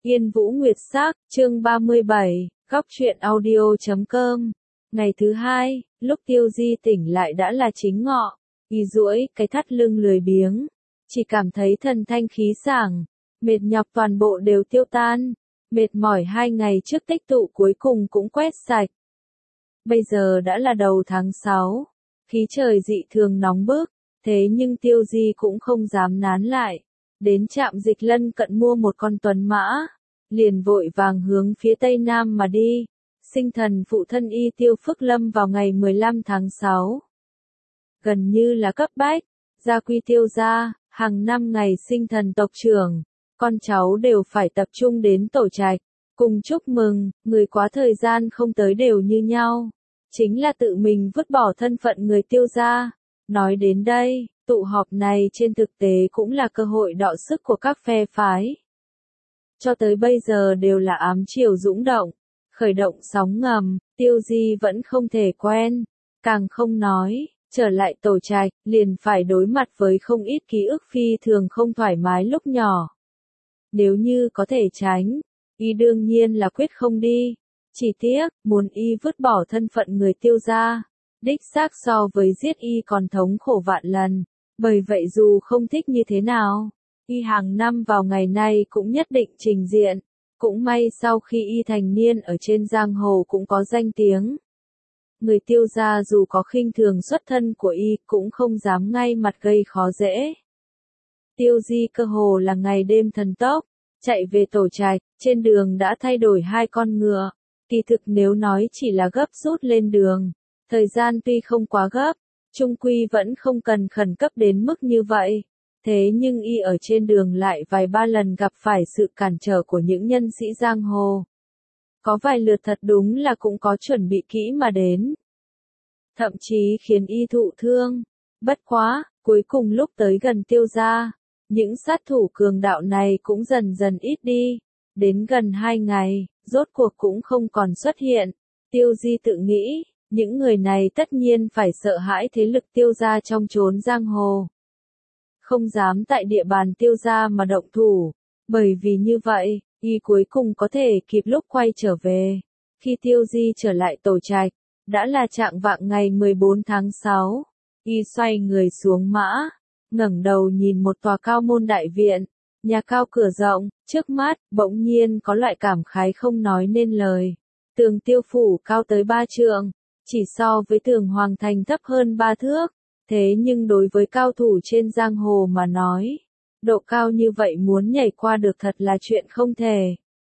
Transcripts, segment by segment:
Yên Vũ Nguyệt Sắc, chương 37, góc truyện audio.com. Ngày thứ hai, lúc Tiêu Di tỉnh lại đã là chính ngọ, y duỗi cái thắt lưng lười biếng, chỉ cảm thấy thần thanh khí sảng, mệt nhọc toàn bộ đều tiêu tan, mệt mỏi 2 ngày trước tích tụ cuối cùng cũng quét sạch. Bây giờ đã là đầu tháng 6, khí trời dị thường nóng bức, thế nhưng Tiêu Di cũng không dám nán lại, đến trạm Dịch Lân cận mua một con tuấn mã, liền vội vàng hướng phía tây nam mà đi. Sinh thần phụ thân y Tiêu Phước Lâm vào ngày 15 tháng 6. Gần như là cấp bách, gia quy Tiêu gia, hàng năm ngày sinh thần tộc trưởng, con cháu đều phải tập trung đến tổ trạch, cùng chúc mừng, người quá thời gian không tới đều như nhau, chính là tự mình vứt bỏ thân phận người Tiêu gia. Nói đến đây, tụ họp này trên thực tế cũng là cơ hội đọ sức của các phe phái. Cho tới bây giờ đều là ám triều dũng động, khởi động sóng ngầm, Tiêu Di vẫn không thể quen, càng không nói, trở lại tổ trạch, liền phải đối mặt với không ít ký ức phi thường không thoải mái lúc nhỏ. Nếu như có thể tránh, y đương nhiên là quyết không đi, chỉ tiếc, muốn y vứt bỏ thân phận người Tiêu gia, đích xác so với giết y còn thống khổ vạn lần, bởi vậy dù không thích như thế nào, y hàng năm vào ngày nay cũng nhất định trình diện. Cũng may sau khi y thành niên ở trên giang hồ cũng có danh tiếng. Người Tiêu gia dù có khinh thường xuất thân của y cũng không dám ngay mặt gây khó dễ. Tiêu Di cơ hồ là ngày đêm thần tốc, chạy về tổ trạch, trên đường đã thay đổi 2 con ngựa. Kỳ thực nếu nói chỉ là gấp rút lên đường, thời gian tuy không quá gấp, chung quy vẫn không cần khẩn cấp đến mức như vậy. Thế nhưng y ở trên đường lại vài ba lần gặp phải sự cản trở của những nhân sĩ giang hồ. Có vài lượt thật đúng là cũng có chuẩn bị kỹ mà đến. Thậm chí khiến y thụ thương. Bất quá, cuối cùng lúc tới gần Tiêu gia, những sát thủ cường đạo này cũng dần dần ít đi. Đến gần 2 ngày, rốt cuộc cũng không còn xuất hiện. Tiêu Di tự nghĩ, những người này tất nhiên phải sợ hãi thế lực Tiêu gia trong chốn giang hồ. Không dám tại địa bàn Tiêu gia mà động thủ, bởi vì như vậy, y cuối cùng có thể kịp lúc quay trở về. Khi Tiêu Di trở lại tổ trạch, đã là trạng vạng ngày 14 tháng 6, y xoay người xuống mã, ngẩng đầu nhìn một tòa cao môn đại viện, nhà cao cửa rộng, trước mắt, bỗng nhiên có loại cảm khái không nói nên lời. Tường Tiêu phủ cao tới 3 trượng, chỉ so với tường Hoàng thành thấp hơn 3 thước. Thế nhưng đối với cao thủ trên giang hồ mà nói, độ cao như vậy muốn nhảy qua được thật là chuyện không thể.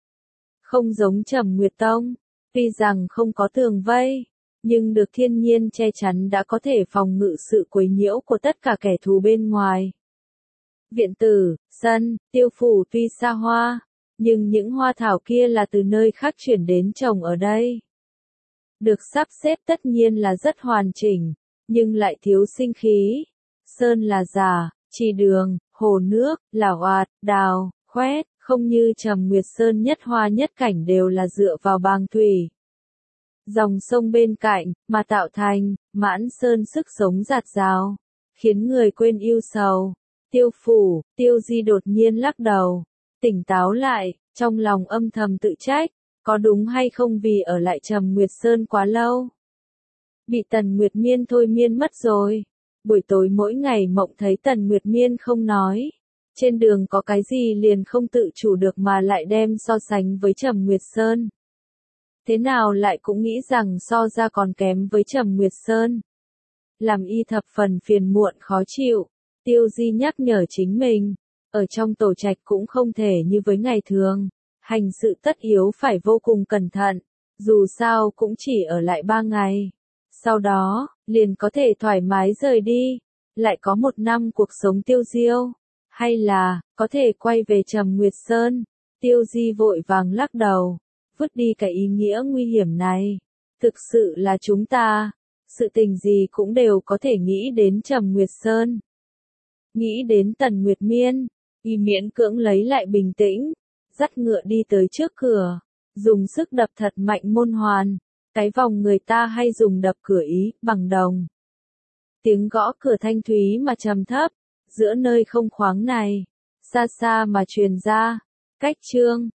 Không giống Trầm Nguyệt Tông, tuy rằng không có tường vây, nhưng được thiên nhiên che chắn đã có thể phòng ngự sự quấy nhiễu của tất cả kẻ thù bên ngoài. Viện tử, sân, Tiêu phủ tuy xa hoa, nhưng những hoa thảo kia là từ nơi khác chuyển đến trồng ở đây. Được sắp xếp tất nhiên là rất hoàn chỉnh, nhưng lại thiếu sinh khí. Sơn là giả, trì đường, hồ nước, là oạt, đào, khoét, không như Trầm Nguyệt Sơn nhất hoa nhất cảnh đều là dựa vào bàng thủy. Dòng sông bên cạnh, mà tạo thành, mãn sơn sức sống rạt rào, khiến người quên ưu sầu. Tiêu phủ, Tiêu Di đột nhiên lắc đầu, tỉnh táo lại, trong lòng âm thầm tự trách, có đúng hay không vì ở lại Trầm Nguyệt Sơn quá lâu. Bị Tần Nguyệt Miên thôi miên mất rồi. Buổi tối mỗi ngày mộng thấy Tần Nguyệt Miên không nói. Trên đường có cái gì liền không tự chủ được mà lại đem so sánh với Trầm Nguyệt Sơn. Thế nào lại cũng nghĩ rằng so ra còn kém với Trầm Nguyệt Sơn. Làm y thập phần phiền muộn khó chịu. Tiêu Di nhắc nhở chính mình. Ở trong tổ trạch cũng không thể như với ngày thường. Hành sự tất yếu phải vô cùng cẩn thận. Dù sao cũng chỉ ở lại 3 ngày. Sau đó, liền có thể thoải mái rời đi, lại có 1 năm cuộc sống tiêu diêu, hay là, có thể quay về Trầm Nguyệt Sơn. Tiêu Di vội vàng lắc đầu, vứt đi cái ý nghĩa nguy hiểm này. Thực sự là chúng ta, sự tình gì cũng đều có thể nghĩ đến Trầm Nguyệt Sơn. Nghĩ đến Tần Nguyệt Miên, y miễn cưỡng lấy lại bình tĩnh, dắt ngựa đi tới trước cửa, dùng sức đập thật mạnh môn hoàn. Cái vòng người ta hay dùng đập cửa Ý, bằng đồng. Tiếng gõ cửa thanh thúy mà trầm thấp, giữa nơi không khoáng này, xa xa mà truyền ra. Cách Trương,